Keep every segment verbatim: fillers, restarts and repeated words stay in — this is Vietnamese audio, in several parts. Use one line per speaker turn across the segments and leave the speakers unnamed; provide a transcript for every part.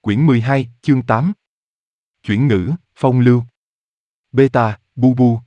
Quyển mười hai, chương tám. Chuyển ngữ, phong lưu. Beta, bu bu.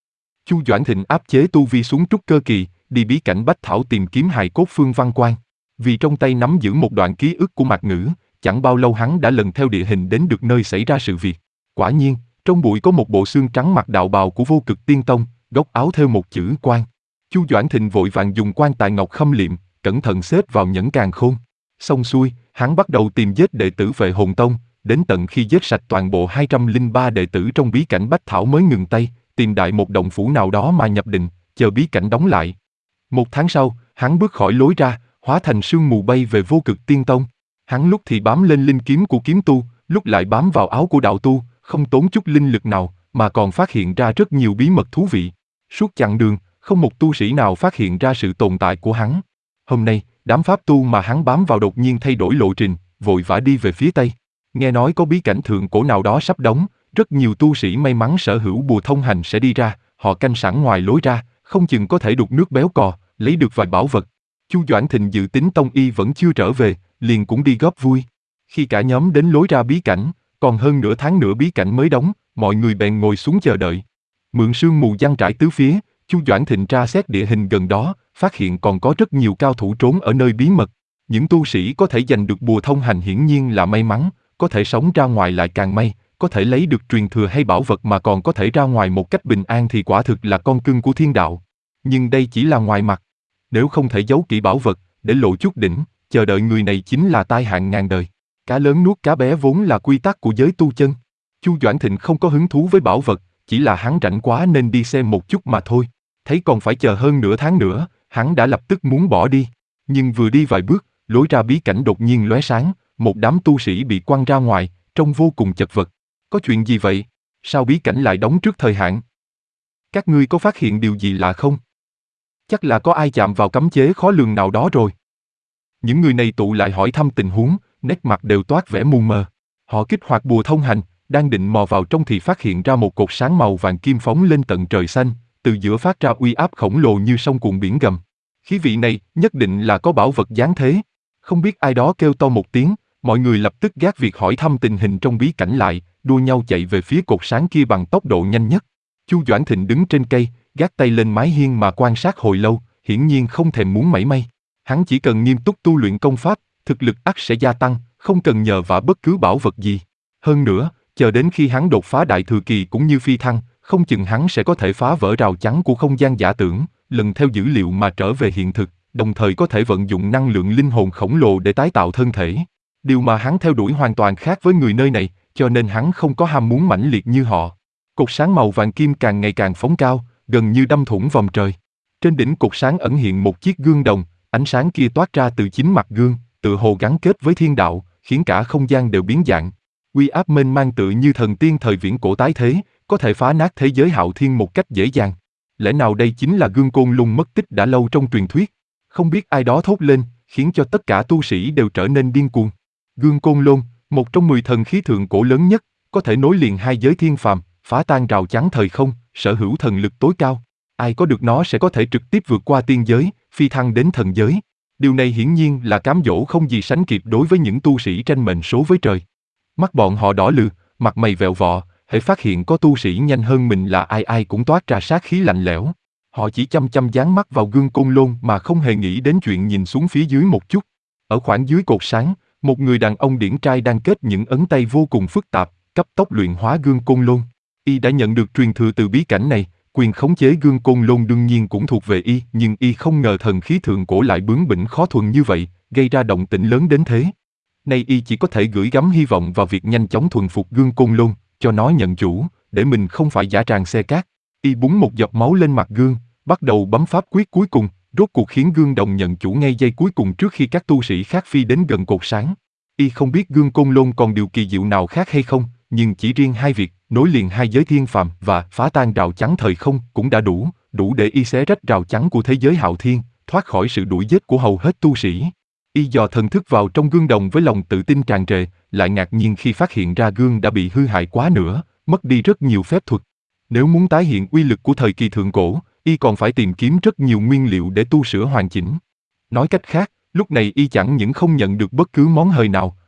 Chu Doãn Thịnh áp chế tu vi xuống trúc cơ kỳ, đi bí cảnh Bách Thảo tìm kiếm hài cốt Phương Văn Quan. Vì trong tay nắm giữ một đoạn ký ức của Mạc Ngữ, chẳng bao lâu hắn đã lần theo địa hình đến được nơi xảy ra sự việc. Quả nhiên, trong bụi có một bộ xương trắng mặc đạo bào của Vô Cực Tiên Tông, góc áo thêu một chữ Quan. Chu Doãn Thịnh vội vàng dùng quan tài ngọc khâm liệm, cẩn thận xếp vào nhẫn càn khôn. Xong xuôi, hắn bắt đầu tìm giết đệ tử Vệ Hồn Tông, đến tận khi giết sạch toàn bộ hai trăm lẻ ba đệ tử trong bí cảnh Bách Thảo mới ngừng tay, tìm đại một động phủ nào đó mà nhập định, chờ bí cảnh đóng lại. Một tháng sau, hắn bước khỏi lối ra, hóa thành sương mù bay về Vô Cực Tiên Tông. Hắn lúc thì bám lên linh kiếm của kiếm tu, lúc lại bám vào áo của đạo tu, không tốn chút linh lực nào, mà còn phát hiện ra rất nhiều bí mật thú vị. Suốt chặng đường, không một tu sĩ nào phát hiện ra sự tồn tại của hắn. Hôm nay, đám pháp tu mà hắn bám vào đột nhiên thay đổi lộ trình, vội vã đi về phía tây. Nghe nói có bí cảnh thượng cổ nào đó sắp đóng, rất nhiều tu sĩ may mắn sở hữu bùa thông hành sẽ đi ra, họ canh sẵn ngoài lối ra, không chừng có thể đục nước béo cò, lấy được vài bảo vật. Chu Doãn Thịnh dự tính Tông Y vẫn chưa trở về, liền cũng đi góp vui. Khi cả nhóm đến lối ra bí cảnh, còn hơn nửa tháng nữa bí cảnh mới đóng, mọi người bèn ngồi xuống chờ đợi. Mượn sương mù giăng trải tứ phía, Chu Doãn Thịnh tra xét địa hình gần đó, phát hiện còn có rất nhiều cao thủ trốn ở nơi bí mật. Những tu sĩ có thể giành được bùa thông hành hiển nhiên là may mắn, có thể sống ra ngoài lại càng may, có thể lấy được truyền thừa hay bảo vật mà còn có thể ra ngoài một cách bình an thì quả thực là con cưng của thiên đạo. Nhưng đây chỉ là ngoài mặt. Nếu không thể giấu kỹ bảo vật, để lộ chút đỉnh, chờ đợi người này chính là tai hạn ngàn đời. Cá lớn nuốt cá bé vốn là quy tắc của giới tu chân. Chu Doãn Thịnh không có hứng thú với bảo vật, chỉ là hắn rảnh quá nên đi xem một chút mà thôi. Thấy còn phải chờ hơn nửa tháng nữa, hắn đã lập tức muốn bỏ đi. Nhưng vừa đi vài bước, lối ra bí cảnh đột nhiên lóe sáng, một đám tu sĩ bị quăng ra ngoài, trông vô cùng chật vật. Có chuyện gì vậy? Sao bí cảnh lại đóng trước thời hạn? Các ngươi có phát hiện điều gì lạ không? Chắc là có ai chạm vào cấm chế khó lường nào đó rồi. Những người này tụ lại hỏi thăm tình huống, nét mặt đều toát vẻ mù mờ. Họ kích hoạt bùa thông hành, đang định mò vào trong thì phát hiện ra một cột sáng màu vàng kim phóng lên tận trời xanh, từ giữa phát ra uy áp khổng lồ như sông cuộn biển gầm. Khí vị này nhất định là có bảo vật giáng thế. Không biết ai đó kêu to một tiếng, mọi người lập tức gác việc hỏi thăm tình hình trong bí cảnh lại, đua nhau chạy về phía cột sáng kia bằng tốc độ nhanh nhất. Chu Doãn Thịnh đứng trên cây, gác tay lên mái hiên mà quan sát hồi lâu, hiển nhiên không thèm muốn mảy may. Hắn chỉ cần nghiêm túc tu luyện công pháp, thực lực ắt sẽ gia tăng, không cần nhờ vả bất cứ bảo vật gì. Hơn nữa, chờ đến khi hắn đột phá đại thừa kỳ cũng như phi thăng, không chừng hắn sẽ có thể phá vỡ rào chắn của không gian giả tưởng, lần theo dữ liệu mà trở về hiện thực, đồng thời có thể vận dụng năng lượng linh hồn khổng lồ để tái tạo thân thể. Điều mà hắn theo đuổi hoàn toàn khác với người nơi này, cho nên hắn không có ham muốn mãnh liệt như họ. Cột sáng màu vàng kim càng ngày càng phóng cao, gần như đâm thủng vòng trời. Trên đỉnh cột sáng ẩn hiện một chiếc gương đồng, ánh sáng kia toát ra từ chính mặt gương, tựa hồ gắn kết với thiên đạo, khiến cả không gian đều biến dạng. Uy áp mênh mang tựa như thần tiên thời viễn cổ tái thế, có thể phá nát thế giới hạo thiên một cách dễ dàng. Lẽ nào đây chính là gương Côn Lôn mất tích đã lâu trong truyền thuyết? Không biết ai đó thốt lên, khiến cho tất cả tu sĩ đều trở nên điên cuồng. Gương Côn Lôn, một trong mười thần khí thượng cổ lớn nhất, có thể nối liền hai giới thiên phàm, phá tan rào chắn thời không, sở hữu thần lực tối cao. Ai có được nó sẽ có thể trực tiếp vượt qua tiên giới, phi thăng đến thần giới. Điều này hiển nhiên là cám dỗ không gì sánh kịp đối với những tu sĩ tranh mệnh số với trời. Mắt bọn họ đỏ lừ, mặt mày vẹo vọ, hễ phát hiện có tu sĩ nhanh hơn mình là ai ai cũng toát ra sát khí lạnh lẽo. Họ chỉ chăm chăm dán mắt vào gương Côn Lôn mà không hề nghĩ đến chuyện nhìn xuống phía dưới một chút. Ở khoảng dưới cột sáng, một người đàn ông điển trai đang kết những ấn tay vô cùng phức tạp, cấp tốc luyện hóa gương Côn Lôn. Y đã nhận được truyền thừa từ bí cảnh này, quyền khống chế gương Côn Lôn đương nhiên cũng thuộc về Y, nhưng Y không ngờ thần khí thượng cổ lại bướng bỉnh khó thuần như vậy, gây ra động tĩnh lớn đến thế. Nay Y chỉ có thể gửi gắm hy vọng vào việc nhanh chóng thuần phục gương Côn Lôn, cho nó nhận chủ, để mình không phải giả tràng xe cát. Y búng một giọt máu lên mặt gương, bắt đầu bấm pháp quyết cuối cùng, rốt cuộc khiến gương đồng nhận chủ ngay giây cuối cùng trước khi các tu sĩ khác phi đến gần cột sáng. Y không biết gương Côn Lôn còn điều kỳ diệu nào khác hay không, nhưng chỉ riêng hai việc, nối liền hai giới thiên phàm và phá tan rào chắn thời không cũng đã đủ, đủ để Y xé rách rào chắn của thế giới hạo thiên, thoát khỏi sự đuổi giết của hầu hết tu sĩ. Y dò thần thức vào trong gương đồng với lòng tự tin tràn trề, lại ngạc nhiên khi phát hiện ra gương đã bị hư hại quá nữa, mất đi rất nhiều phép thuật. Nếu muốn tái hiện uy lực của thời kỳ thượng cổ, Y còn phải tìm kiếm rất nhiều nguyên liệu để tu sửa hoàn chỉnh. Nói cách khác, lúc này Y chẳng những không nhận được bất cứ món hời nào,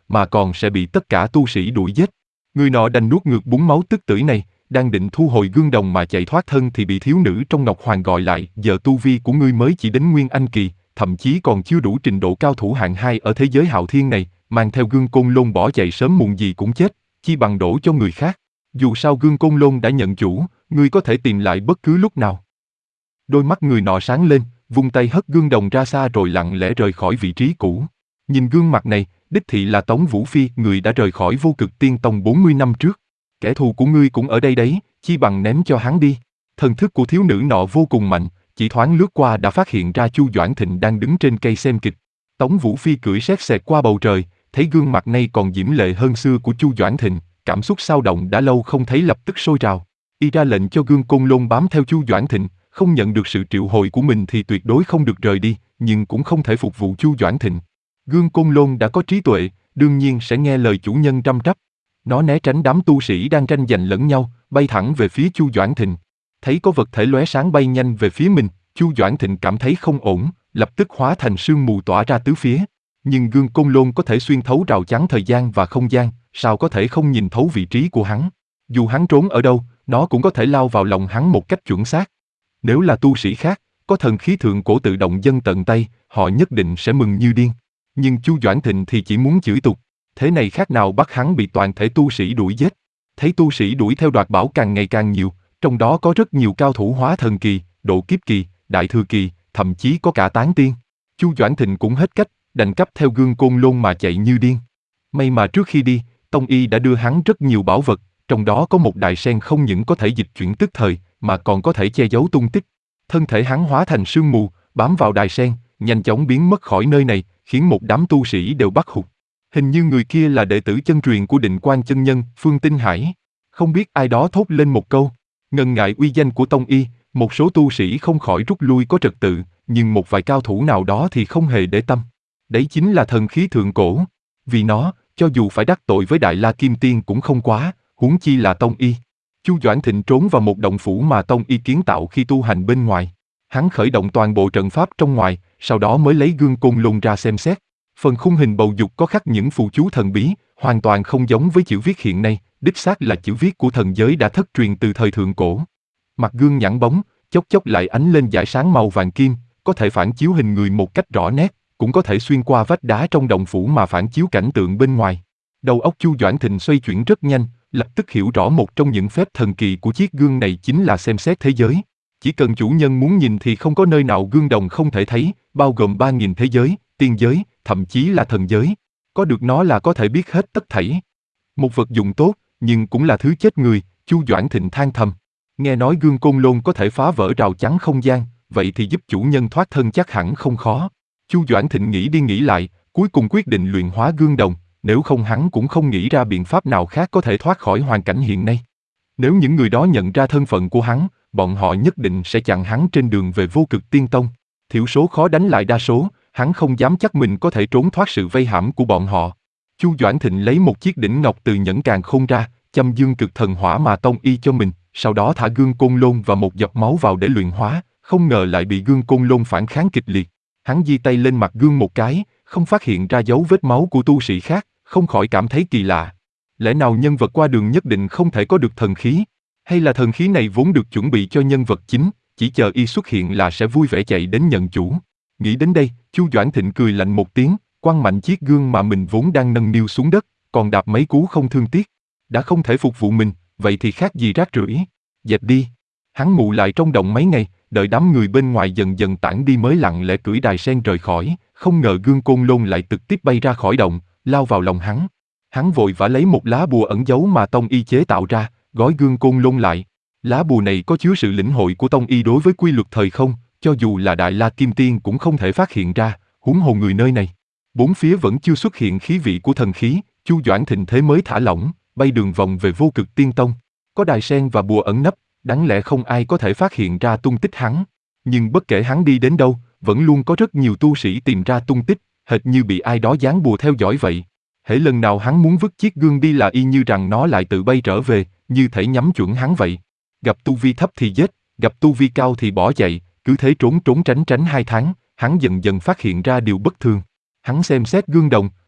mà còn sẽ bị tất cả tu sĩ đuổi giết. Người nọ đành nuốt ngược búng máu tức tưởi này, đang định thu hồi gương đồng mà chạy thoát thân thì bị thiếu nữ trong Ngọc Hoàng gọi lại. Giờ tu vi của ngươi mới chỉ đến Nguyên Anh kỳ, thậm chí còn chưa đủ trình độ cao thủ hạng hai ở thế giới hạo thiên này, mang theo gương côn lôn bỏ chạy sớm muộn gì cũng chết, chi bằng đổ cho người khác. Dù sao gương côn lôn đã nhận chủ, ngươi có thể tìm lại bất cứ lúc nào. Đôi mắt người nọ sáng lên, vung tay hất gương đồng ra xa rồi lặng lẽ rời khỏi vị trí cũ. Nhìn gương mặt này, đích thị là Tống Vũ Phi, người đã rời khỏi Vô Cực Tiên Tông bốn mươi năm trước. Kẻ thù của ngươi cũng ở đây đấy, chi bằng ném cho hắn đi. Thần thức của thiếu nữ nọ vô cùng mạnh, chỉ thoáng lướt qua đã phát hiện ra Chu Doãn Thịnh đang đứng trên cây xem kịch. Tống Vũ Phi cưỡi sét xẹt qua bầu trời, thấy gương mặt này còn diễm lệ hơn xưa của Chu Doãn Thịnh, cảm xúc sao động đã lâu không thấy lập tức sôi trào. Y ra lệnh cho gương côn lôn bám theo Chu Doãn Thịnh, không nhận được sự triệu hồi của mình thì tuyệt đối không được rời đi, nhưng cũng không thể phục vụ Chu Doãn Thịnh. Gương côn lôn đã có trí tuệ, đương nhiên sẽ nghe lời chủ nhân răm rắp. Nó né tránh đám tu sĩ đang tranh giành lẫn nhau, bay thẳng về phía Chu Doãn Thịnh. Thấy có vật thể lóe sáng bay nhanh về phía mình, Chu Doãn Thịnh cảm thấy không ổn, lập tức hóa thành sương mù tỏa ra tứ phía. Nhưng gương côn lôn có thể xuyên thấu rào chắn thời gian và không gian, sao có thể không nhìn thấu vị trí của hắn? Dù hắn trốn ở đâu, nó cũng có thể lao vào lòng hắn một cách chuẩn xác. Nếu là tu sĩ khác, có thần khí thượng cổ tự động dâng tận tay, họ nhất định sẽ mừng như điên. Nhưng Chu Doãn Thịnh thì chỉ muốn chửi tục. Thế này khác nào bắt hắn bị toàn thể tu sĩ đuổi giết. Thấy tu sĩ đuổi theo đoạt bảo càng ngày càng nhiều, trong đó có rất nhiều cao thủ hóa thần kỳ, độ kiếp kỳ, đại thừa kỳ, thậm chí có cả tán tiên. Chu Doãn Thịnh cũng hết cách, đành cắp theo gương côn lôn mà chạy như điên. May mà trước khi đi, Tông Y đã đưa hắn rất nhiều bảo vật, trong đó có một đài sen không những có thể dịch chuyển tức thời, mà còn có thể che giấu tung tích. Thân thể hắn hóa thành sương mù, bám vào đài sen, nhanh chóng biến mất khỏi nơi này, khiến một đám tu sĩ đều bắt hụt. Hình như người kia là đệ tử chân truyền của Định Quan chân nhân, Phương Tinh Hải. Không biết ai đó thốt lên một câu. Ngần ngại uy danh của Tông Y, một số tu sĩ không khỏi rút lui có trật tự, nhưng một vài cao thủ nào đó thì không hề để tâm. Đấy chính là thần khí thượng cổ. Vì nó, cho dù phải đắc tội với Đại La Kim Tiên cũng không quá, huống chi là Tông Y. Chu Doãn Thịnh trốn vào một động phủ mà Tông Y kiến tạo khi tu hành bên ngoài. Hắn khởi động toàn bộ trận pháp trong ngoài, sau đó mới lấy gương côn lôn ra xem xét. Phần khung hình bầu dục có khắc những phù chú thần bí, hoàn toàn không giống với chữ viết hiện nay, đích xác là chữ viết của thần giới đã thất truyền từ thời thượng cổ. Mặt gương nhẵn bóng, chốc chốc lại ánh lên dải sáng màu vàng kim, có thể phản chiếu hình người một cách rõ nét, cũng có thể xuyên qua vách đá trong động phủ mà phản chiếu cảnh tượng bên ngoài. Đầu óc Chu Doãn Thịnh xoay chuyển rất nhanh, lập tức hiểu rõ một trong những phép thần kỳ của chiếc gương này chính là xem xét thế giới. Chỉ cần chủ nhân muốn nhìn thì không có nơi nào gương đồng không thể thấy, bao gồm ba nghìn thế giới, tiên giới, thậm chí là thần giới. Có được nó là có thể biết hết tất thảy. Một vật dụng tốt, nhưng cũng là thứ chết người, Chu Doãn Thịnh than thầm. Nghe nói gương côn lôn có thể phá vỡ rào chắn không gian, vậy thì giúp chủ nhân thoát thân chắc hẳn không khó. Chu Doãn Thịnh nghĩ đi nghĩ lại, cuối cùng quyết định luyện hóa gương đồng, nếu không hắn cũng không nghĩ ra biện pháp nào khác có thể thoát khỏi hoàn cảnh hiện nay. Nếu những người đó nhận ra thân phận của hắn, bọn họ nhất định sẽ chặn hắn trên đường về Vô Cực Tiên Tông. Thiểu số khó đánh lại đa số, hắn không dám chắc mình có thể trốn thoát sự vây hãm của bọn họ. Chu Doãn Thịnh lấy một chiếc đỉnh ngọc từ nhẫn càn khôn ra, châm dương cực thần hỏa mà Tông Y cho mình, sau đó thả gương côn lôn và một giọt máu vào để luyện hóa, không ngờ lại bị gương côn lôn phản kháng kịch liệt. Hắn giơ tay lên mặt gương một cái, không phát hiện ra dấu vết máu của tu sĩ khác, không khỏi cảm thấy kỳ lạ. Lẽ nào nhân vật qua đường nhất định không thể có được thần khí? Hay là thần khí này vốn được chuẩn bị cho nhân vật chính, chỉ chờ y xuất hiện là sẽ vui vẻ chạy đến nhận chủ? Nghĩ đến đây, Chu Doãn Thịnh cười lạnh một tiếng, quăng mạnh chiếc gương mà mình vốn đang nâng niu xuống đất, còn đạp mấy cú không thương tiếc. Đã không thể phục vụ mình, vậy thì khác gì rác rưởi. Dẹp đi. Hắn ngủ lại trong động mấy ngày, đợi đám người bên ngoài dần dần tản đi mới lặng lẽ cưỡi đài sen rời khỏi, không ngờ gương côn lôn lại trực tiếp bay ra khỏi động, lao vào lòng hắn. Hắn vội vã lấy một lá bùa ẩn giấu mà Tông Y chế tạo ra, gói gương côn lôn lại. Lá bùa này có chứa sự lĩnh hội của Tông Y đối với quy luật thời không, cho dù là Đại La Kim Tiên cũng không thể phát hiện ra, huống hồ người nơi này. Bốn phía vẫn chưa xuất hiện khí vị của thần khí, Chu Doãn Thịnh thế mới thả lỏng, bay đường vòng về Vô Cực Tiên Tông. Có đài sen và bùa ẩn nấp, đáng lẽ không ai có thể phát hiện ra tung tích hắn. Nhưng bất kể hắn đi đến đâu, vẫn luôn có rất nhiều tu sĩ tìm ra tung tích, hệt như bị ai đó dán bùa theo dõi vậy. Hễ lần nào hắn muốn vứt chiếc gương đi là y như rằng nó lại tự bay trở về, như thể nhắm chuẩn hắn vậy. Gặp tu vi thấp thì giết, gặp tu vi cao thì bỏ chạy, cứ thế trốn trốn tránh tránh hai tháng, hắn dần dần phát hiện ra điều bất thường. Hắn xem xét gương đồng,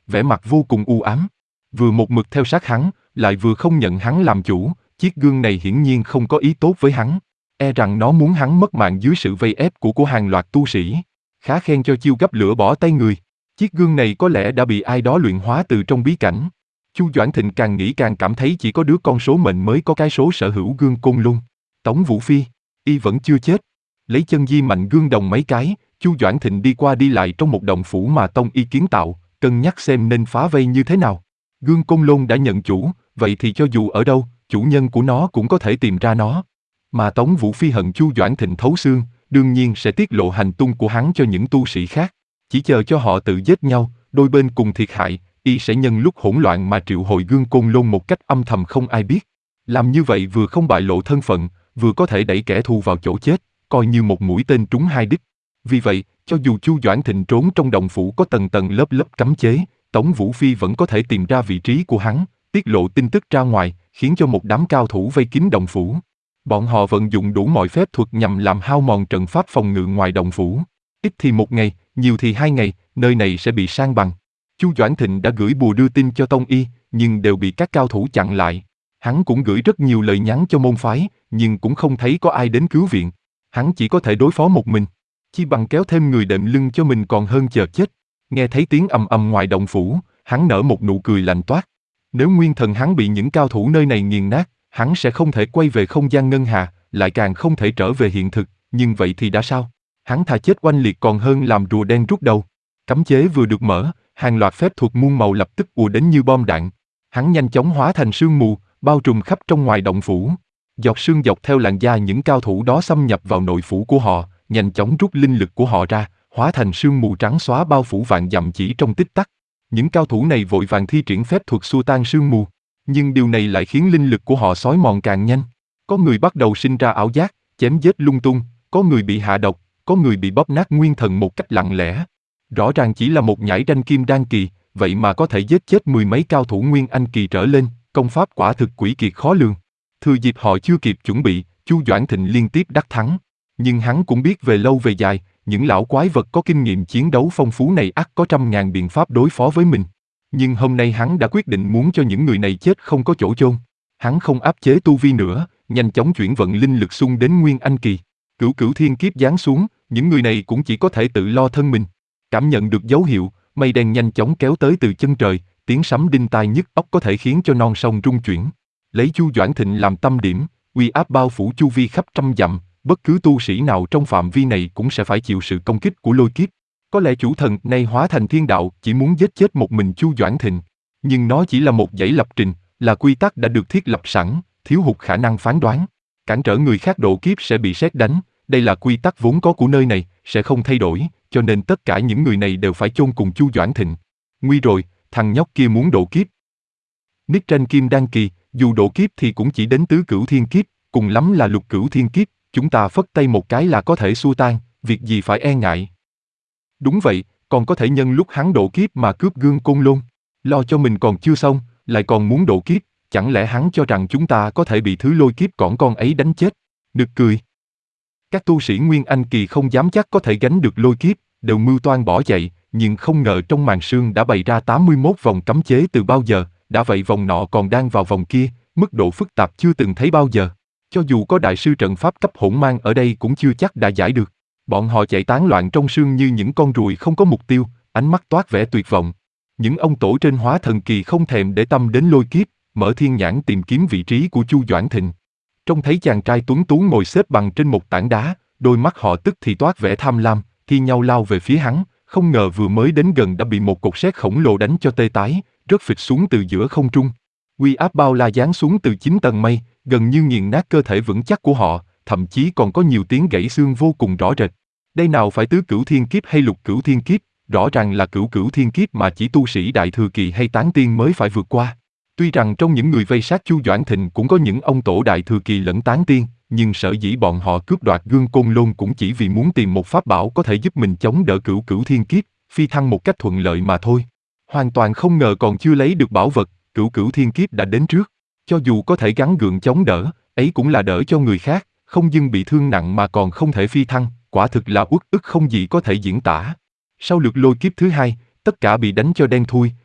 vẻ mặt vô cùng u ám. Vừa một mực theo sát hắn, lại vừa không nhận hắn làm chủ, chiếc gương này hiển nhiên không có ý tốt với hắn. E rằng nó muốn hắn mất mạng dưới sự vây ép của của hàng loạt tu sĩ. Khá khen cho chiêu gấp lửa bỏ tay người. Chiếc gương này có lẽ đã bị ai đó luyện hóa từ trong bí cảnh. Chu Doãn Thịnh càng nghĩ càng cảm thấy chỉ có đứa con số mệnh mới có cái số sở hữu gương Côn Luân. Tống Vũ Phi, y vẫn chưa chết. Lấy chân di mạnh gương đồng mấy cái, Chu Doãn Thịnh đi qua đi lại trong một động phủ mà tông y kiến tạo, cân nhắc xem nên phá vây như thế nào. Gương Côn Luân đã nhận chủ, vậy thì cho dù ở đâu, chủ nhân của nó cũng có thể tìm ra nó. Mà Tống Vũ Phi hận Chu Doãn Thịnh thấu xương, đương nhiên sẽ tiết lộ hành tung của hắn cho những tu sĩ khác. Chỉ chờ cho họ tự giết nhau, đôi bên cùng thiệt hại, y sẽ nhân lúc hỗn loạn mà triệu hồi gương Côn Luân một cách âm thầm không ai biết. Làm như vậy vừa không bại lộ thân phận, vừa có thể đẩy kẻ thù vào chỗ chết, coi như một mũi tên trúng hai đích. Vì vậy, cho dù Chu Doãn Thịnh trốn trong động phủ có tầng tầng lớp lớp cấm chế, Tống Vũ Phi vẫn có thể tìm ra vị trí của hắn, tiết lộ tin tức ra ngoài, khiến cho một đám cao thủ vây kín động phủ. Bọn họ vận dụng đủ mọi phép thuật nhằm làm hao mòn trận pháp phòng ngự ngoài động phủ. Ít thì một ngày, nhiều thì hai ngày, nơi này sẽ bị san bằng. Chu Doãn Thịnh đã gửi bùa đưa tin cho Tông Y, nhưng đều bị các cao thủ chặn lại. Hắn cũng gửi rất nhiều lời nhắn cho môn phái, nhưng cũng không thấy có ai đến cứu viện. Hắn chỉ có thể đối phó một mình. Chi bằng kéo thêm người đệm lưng cho mình còn hơn chờ chết. Nghe thấy tiếng ầm ầm ngoài động phủ, hắn nở một nụ cười lạnh toát. Nếu nguyên thần hắn bị những cao thủ nơi này nghiền nát, hắn sẽ không thể quay về không gian ngân hà, lại càng không thể trở về hiện thực, nhưng vậy thì đã sao? Hắn thà chết oanh liệt còn hơn làm rùa đen rút đầu. Cấm chế vừa được mở, hàng loạt phép thuật muôn màu lập tức ùa đến như bom đạn. Hắn nhanh chóng hóa thành sương mù, bao trùm khắp trong ngoài động phủ. Giọt sương dọc theo làn da những cao thủ đó xâm nhập vào nội phủ của họ, nhanh chóng rút linh lực của họ ra, hóa thành sương mù trắng xóa bao phủ vạn dặm chỉ trong tích tắc. Những cao thủ này vội vàng thi triển phép thuật xua tan sương mù, nhưng điều này lại khiến linh lực của họ xói mòn càng nhanh. Có người bắt đầu sinh ra ảo giác, chém giết lung tung, có người bị hạ độc, có người bị bóp nát nguyên thần một cách lặng lẽ. Rõ ràng chỉ là một nhãi ranh kim đan kỳ, vậy mà có thể giết chết mười mấy cao thủ nguyên anh kỳ trở lên, công pháp quả thực quỷ kiệt khó lường. Thừa dịp họ chưa kịp chuẩn bị, Chu Doãn Thịnh liên tiếp đắc thắng. Nhưng hắn cũng biết về lâu về dài, những lão quái vật có kinh nghiệm chiến đấu phong phú này ắt có trăm ngàn biện pháp đối phó với mình. Nhưng hôm nay hắn đã quyết định muốn cho những người này chết không có chỗ chôn. Hắn không áp chế tu vi nữa, nhanh chóng chuyển vận linh lực xung đến nguyên anh kỳ. Cửu cửu thiên kiếp giáng xuống, những người này cũng chỉ có thể tự lo thân mình. Cảm nhận được dấu hiệu, mây đen nhanh chóng kéo tới từ chân trời, tiếng sấm đinh tai nhức óc có thể khiến cho non sông rung chuyển. Lấy Chu Doãn Thịnh làm tâm điểm, uy áp bao phủ chu vi khắp trăm dặm, bất cứ tu sĩ nào trong phạm vi này cũng sẽ phải chịu sự công kích của lôi kiếp. Có lẽ chủ thần nay hóa thành thiên đạo chỉ muốn giết chết một mình Chu Doãn Thịnh, nhưng nó chỉ là một dãy lập trình, là quy tắc đã được thiết lập sẵn, thiếu hụt khả năng phán đoán. Cản trở người khác độ kiếp sẽ bị sét đánh, đây là quy tắc vốn có của nơi này, sẽ không thay đổi, cho nên tất cả những người này đều phải chôn cùng Chu Doãn Thịnh. Nguy rồi, thằng nhóc kia muốn độ kiếp. Nick tranh kim đan kỳ, dù độ kiếp thì cũng chỉ đến tứ cửu thiên kiếp, cùng lắm là lục cửu thiên kiếp, chúng ta phất tay một cái là có thể xua tan, việc gì phải e ngại. Đúng vậy, còn có thể nhân lúc hắn độ kiếp mà cướp gương Côn Luân. Lo cho mình còn chưa xong, lại còn muốn độ kiếp, chẳng lẽ hắn cho rằng chúng ta có thể bị thứ lôi kiếp cỏn con ấy đánh chết? Nực cười. Các tu sĩ Nguyên Anh kỳ không dám chắc có thể gánh được lôi kiếp, đều mưu toan bỏ chạy, nhưng không ngờ trong màn sương đã bày ra tám mươi mốt vòng cấm chế từ bao giờ, đã vậy vòng nọ còn đang vào vòng kia, mức độ phức tạp chưa từng thấy bao giờ. Cho dù có đại sư trận pháp cấp hỗn mang ở đây cũng chưa chắc đã giải được. Bọn họ chạy tán loạn trong sương như những con ruồi không có mục tiêu, ánh mắt toát vẻ tuyệt vọng. Những ông tổ trên hóa thần kỳ không thèm để tâm đến lôi kiếp, mở thiên nhãn tìm kiếm vị trí của Chu Doãn Thịnh. Trông thấy chàng trai tuấn tú ngồi xếp bằng trên một tảng đá, đôi mắt họ tức thì toát vẻ tham lam, thi nhau lao về phía hắn, không ngờ vừa mới đến gần đã bị một cột sét khổng lồ đánh cho tê tái, rớt phịch xuống từ giữa không trung. Uy áp bao la giáng xuống từ chín tầng mây, gần như nghiền nát cơ thể vững chắc của họ, thậm chí còn có nhiều tiếng gãy xương vô cùng rõ rệt. Đây nào phải tứ cửu thiên kiếp hay lục cửu thiên kiếp, rõ ràng là cửu cửu thiên kiếp mà chỉ tu sĩ đại thừa kỳ hay tán tiên mới phải vượt qua. Tuy rằng trong những người vây sát Chu Doãn Thịnh cũng có những ông tổ đại thừa kỳ lẫn tán tiên, nhưng sở dĩ bọn họ cướp đoạt gương Côn Lôn cũng chỉ vì muốn tìm một pháp bảo có thể giúp mình chống đỡ cửu cửu thiên kiếp, phi thăng một cách thuận lợi mà thôi. Hoàn toàn không ngờ còn chưa lấy được bảo vật, cửu cửu thiên kiếp đã đến trước. Cho dù có thể gắng gượng chống đỡ, ấy cũng là đỡ cho người khác, không dưng bị thương nặng mà còn không thể phi thăng, quả thực là uất ức không gì có thể diễn tả. Sau lượt lôi kiếp thứ hai, tất cả bị đánh cho đen thui,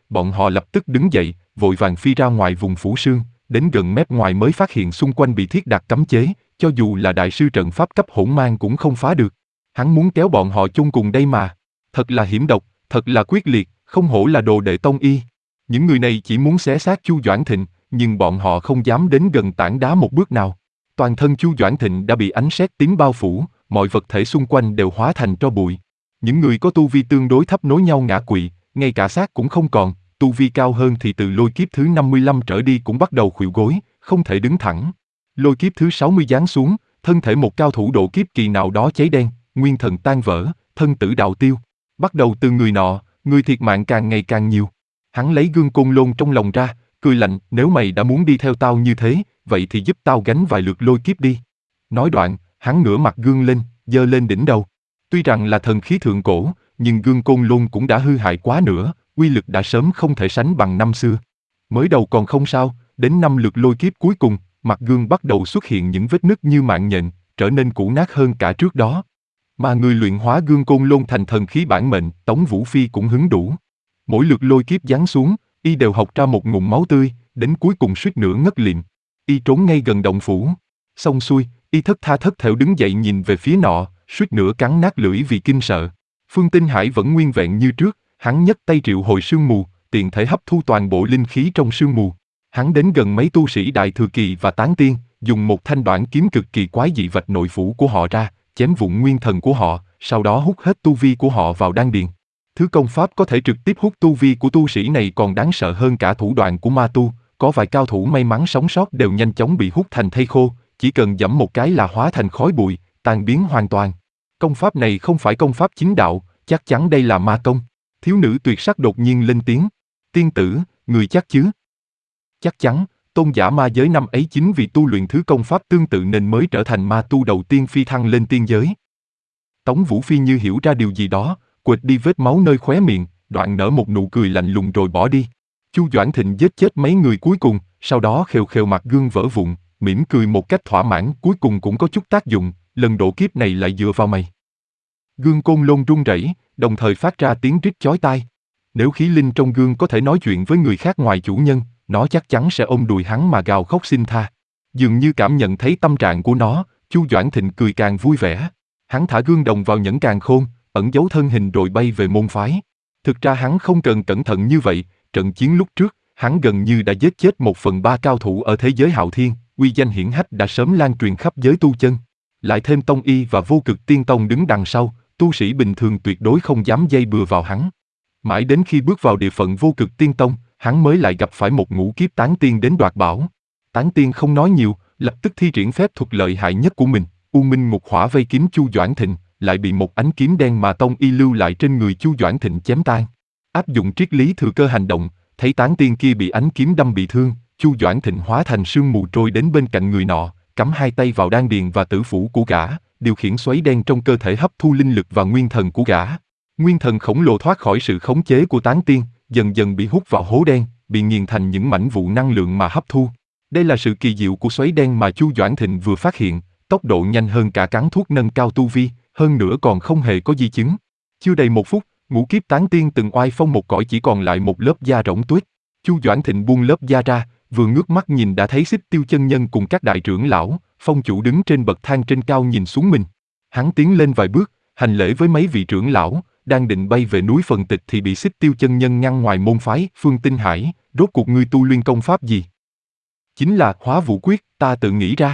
bọn họ lập tức đứng dậy, vội vàng phi ra ngoài vùng phủ sương, đến gần mép ngoài mới phát hiện xung quanh bị thiết đặt cấm chế, cho dù là đại sư trận pháp cấp hỗn mang cũng không phá được. Hắn muốn kéo bọn họ chung cùng đây mà. Thật là hiểm độc, thật là quyết liệt, không hổ là đồ đệ tông y. Những người này chỉ muốn xé xác Chu Doãn Thịnh, nhưng bọn họ không dám đến gần tảng đá một bước nào. Toàn thân Chu Doãn Thịnh đã bị ánh sét tím bao phủ, mọi vật thể xung quanh đều hóa thành tro bụi. Những người có tu vi tương đối thấp nối nhau ngã quỵ, ngay cả xác cũng không còn, tu vi cao hơn thì từ lôi kiếp thứ năm mươi lăm trở đi cũng bắt đầu khuỵu gối, không thể đứng thẳng. Lôi kiếp thứ sáu mươi giáng xuống, thân thể một cao thủ độ kiếp kỳ nào đó cháy đen, nguyên thần tan vỡ, thân tử đạo tiêu. Bắt đầu từ người nọ, người thiệt mạng càng ngày càng nhiều. Hắn lấy gương côn lôn trong lòng ra, cười lạnh, nếu mày đã muốn đi theo tao như thế, vậy thì giúp tao gánh vài lượt lôi kiếp đi. Nói đoạn, hắn ngửa mặt gương lên, giơ lên đỉnh đầu. Tuy rằng là thần khí thượng cổ, nhưng gương côn lôn cũng đã hư hại quá nữa, uy lực đã sớm không thể sánh bằng năm xưa. Mới đầu còn không sao, đến năm lượt lôi kiếp cuối cùng, mặt gương bắt đầu xuất hiện những vết nứt như mạng nhện, trở nên cũ nát hơn cả trước đó. Mà người luyện hóa gương côn lôn thành thần khí bản mệnh, Tống Vũ Phi cũng hứng đủ. Mỗi lượt lôi kiếp giáng xuống, y đều học ra một ngụm máu tươi, đến cuối cùng suýt nữa ngất lịm. Y trốn ngay gần động phủ. Xong xuôi, y thất tha thất thểu đứng dậy nhìn về phía nọ, suýt nữa cắn nát lưỡi vì kinh sợ. Phương Tinh Hải vẫn nguyên vẹn như trước, hắn nhấc tay triệu hồi sương mù, tiện thể hấp thu toàn bộ linh khí trong sương mù. Hắn đến gần mấy tu sĩ đại thừa kỳ và tán tiên, dùng một thanh đoạn kiếm cực kỳ quái dị vạch nội phủ của họ ra, chém vụn nguyên thần của họ, sau đó hút hết tu vi của họ vào đan điền. Thứ công pháp có thể trực tiếp hút tu vi của tu sĩ này còn đáng sợ hơn cả thủ đoạn của ma tu, có vài cao thủ may mắn sống sót đều nhanh chóng bị hút thành thây khô, chỉ cần giẫm một cái là hóa thành khói bụi, tan biến hoàn toàn. Công pháp này không phải công pháp chính đạo, chắc chắn đây là ma công. Thiếu nữ tuyệt sắc đột nhiên lên tiếng. Tiên tử, người chắc chứ? Chắc chắn, tôn giả ma giới năm ấy chính vì tu luyện thứ công pháp tương tự nên mới trở thành ma tu đầu tiên phi thăng lên tiên giới. Tống Vũ Phi như hiểu ra điều gì đó, quệt đi vết máu nơi khóe miệng, đoạn nở một nụ cười lạnh lùng rồi bỏ đi. Chu Doãn Thịnh giết chết mấy người cuối cùng, sau đó khều khều mặt gương vỡ vụn, mỉm cười một cách thỏa mãn, cuối cùng cũng có chút tác dụng, lần độ kiếp này lại dựa vào mày. Gương côn lôn rung rẩy, đồng thời phát ra tiếng rít chói tai. Nếu khí linh trong gương có thể nói chuyện với người khác ngoài chủ nhân, nó chắc chắn sẽ ôm đùi hắn mà gào khóc xin tha. Dường như cảm nhận thấy tâm trạng của nó, Chu Doãn Thịnh cười càng vui vẻ. Hắn thả gương đồng vào nhẫn càn khôn, ẩn giấu thân hình rồi bay về môn phái. Thực ra hắn không cần cẩn thận như vậy, trận chiến lúc trước, hắn gần như đã giết chết một phần ba cao thủ ở thế giới hạo thiên, uy danh hiển hách đã sớm lan truyền khắp giới tu chân. Lại thêm tông y và vô cực tiên tông đứng đằng sau, tu sĩ bình thường tuyệt đối không dám dây bừa vào hắn. Mãi đến khi bước vào địa phận vô cực tiên tông, hắn mới lại gặp phải một ngũ kiếp tán tiên đến đoạt bảo. Tán tiên không nói nhiều, lập tức thi triển phép thuật lợi hại nhất của mình, U Minh Ngục Hỏa vây kín Chu Doãn Thịnh, lại bị một ánh kiếm đen mà tông y lưu lại trên người Chu Doãn Thịnh chém tan. Áp dụng triết lý thừa cơ hành động, thấy tán tiên kia bị ánh kiếm đâm bị thương, Chu Doãn Thịnh hóa thành sương mù trôi đến bên cạnh người nọ, cắm hai tay vào đan điền và tử phủ của gã, điều khiển xoáy đen trong cơ thể hấp thu linh lực và nguyên thần của gã. Nguyên thần khổng lồ thoát khỏi sự khống chế của tán tiên, dần dần bị hút vào hố đen, bị nghiền thành những mảnh vụ năng lượng mà hấp thu. Đây là sự kỳ diệu của xoáy đen mà Chu Doãn Thịnh vừa phát hiện, tốc độ nhanh hơn cả cắn thuốc nâng cao tu vi, hơn nữa còn không hề có di chứng. Chưa đầy một phút, ngũ kiếp tán tiên từng oai phong một cõi chỉ còn lại một lớp da rỗng tuếch. Chu Doãn Thịnh buông lớp da ra, vừa ngước mắt nhìn đã thấy Xích Tiêu chân nhân cùng các đại trưởng lão, phong chủ đứng trên bậc thang trên cao nhìn xuống mình. Hắn tiến lên vài bước, hành lễ với mấy vị trưởng lão, đang định bay về núi Phần Tịch thì bị Xích Tiêu chân nhân ngăn ngoài môn phái. Phương Tinh Hải, rốt cuộc ngươi tu luyện công pháp gì? Chính là Hóa Vũ Quyết, ta tự nghĩ ra.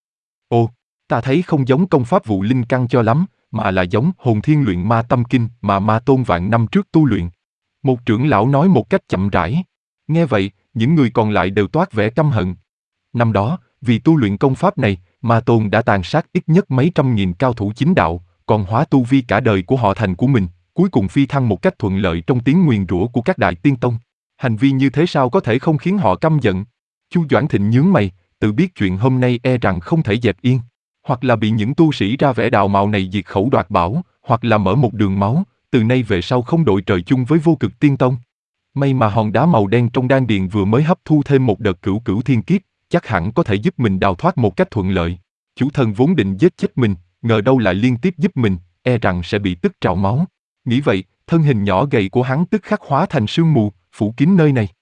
Ồ, ta thấy không giống công pháp vụ linh căn cho lắm, mà là giống Hồn Thiên Luyện Ma Tâm Kinh mà Ma Tôn vạn năm trước tu luyện. Một trưởng lão nói một cách chậm rãi. Nghe vậy, những người còn lại đều toát vẻ căm hận. Năm đó, vì tu luyện công pháp này, Ma Tôn đã tàn sát ít nhất mấy trăm nghìn cao thủ chính đạo, còn hóa tu vi cả đời của họ thành của mình, cuối cùng phi thăng một cách thuận lợi trong tiếng nguyền rủa của các đại tiên tông. Hành vi như thế sao có thể không khiến họ căm giận? Chu Doãn Thịnh nhướng mày, tự biết chuyện hôm nay e rằng không thể dẹp yên. Hoặc là bị những tu sĩ ra vẻ đào mạo này diệt khẩu đoạt bảo, hoặc là mở một đường máu, từ nay về sau không đội trời chung với vô cực tiên tông. May mà hòn đá màu đen trong đan điền vừa mới hấp thu thêm một đợt cửu cửu thiên kiếp, chắc hẳn có thể giúp mình đào thoát một cách thuận lợi. Chủ thần vốn định giết chết mình, ngờ đâu lại liên tiếp giúp mình, e rằng sẽ bị tức trào máu. Nghĩ vậy, thân hình nhỏ gầy của hắn tức khắc hóa thành sương mù, phủ kín nơi này.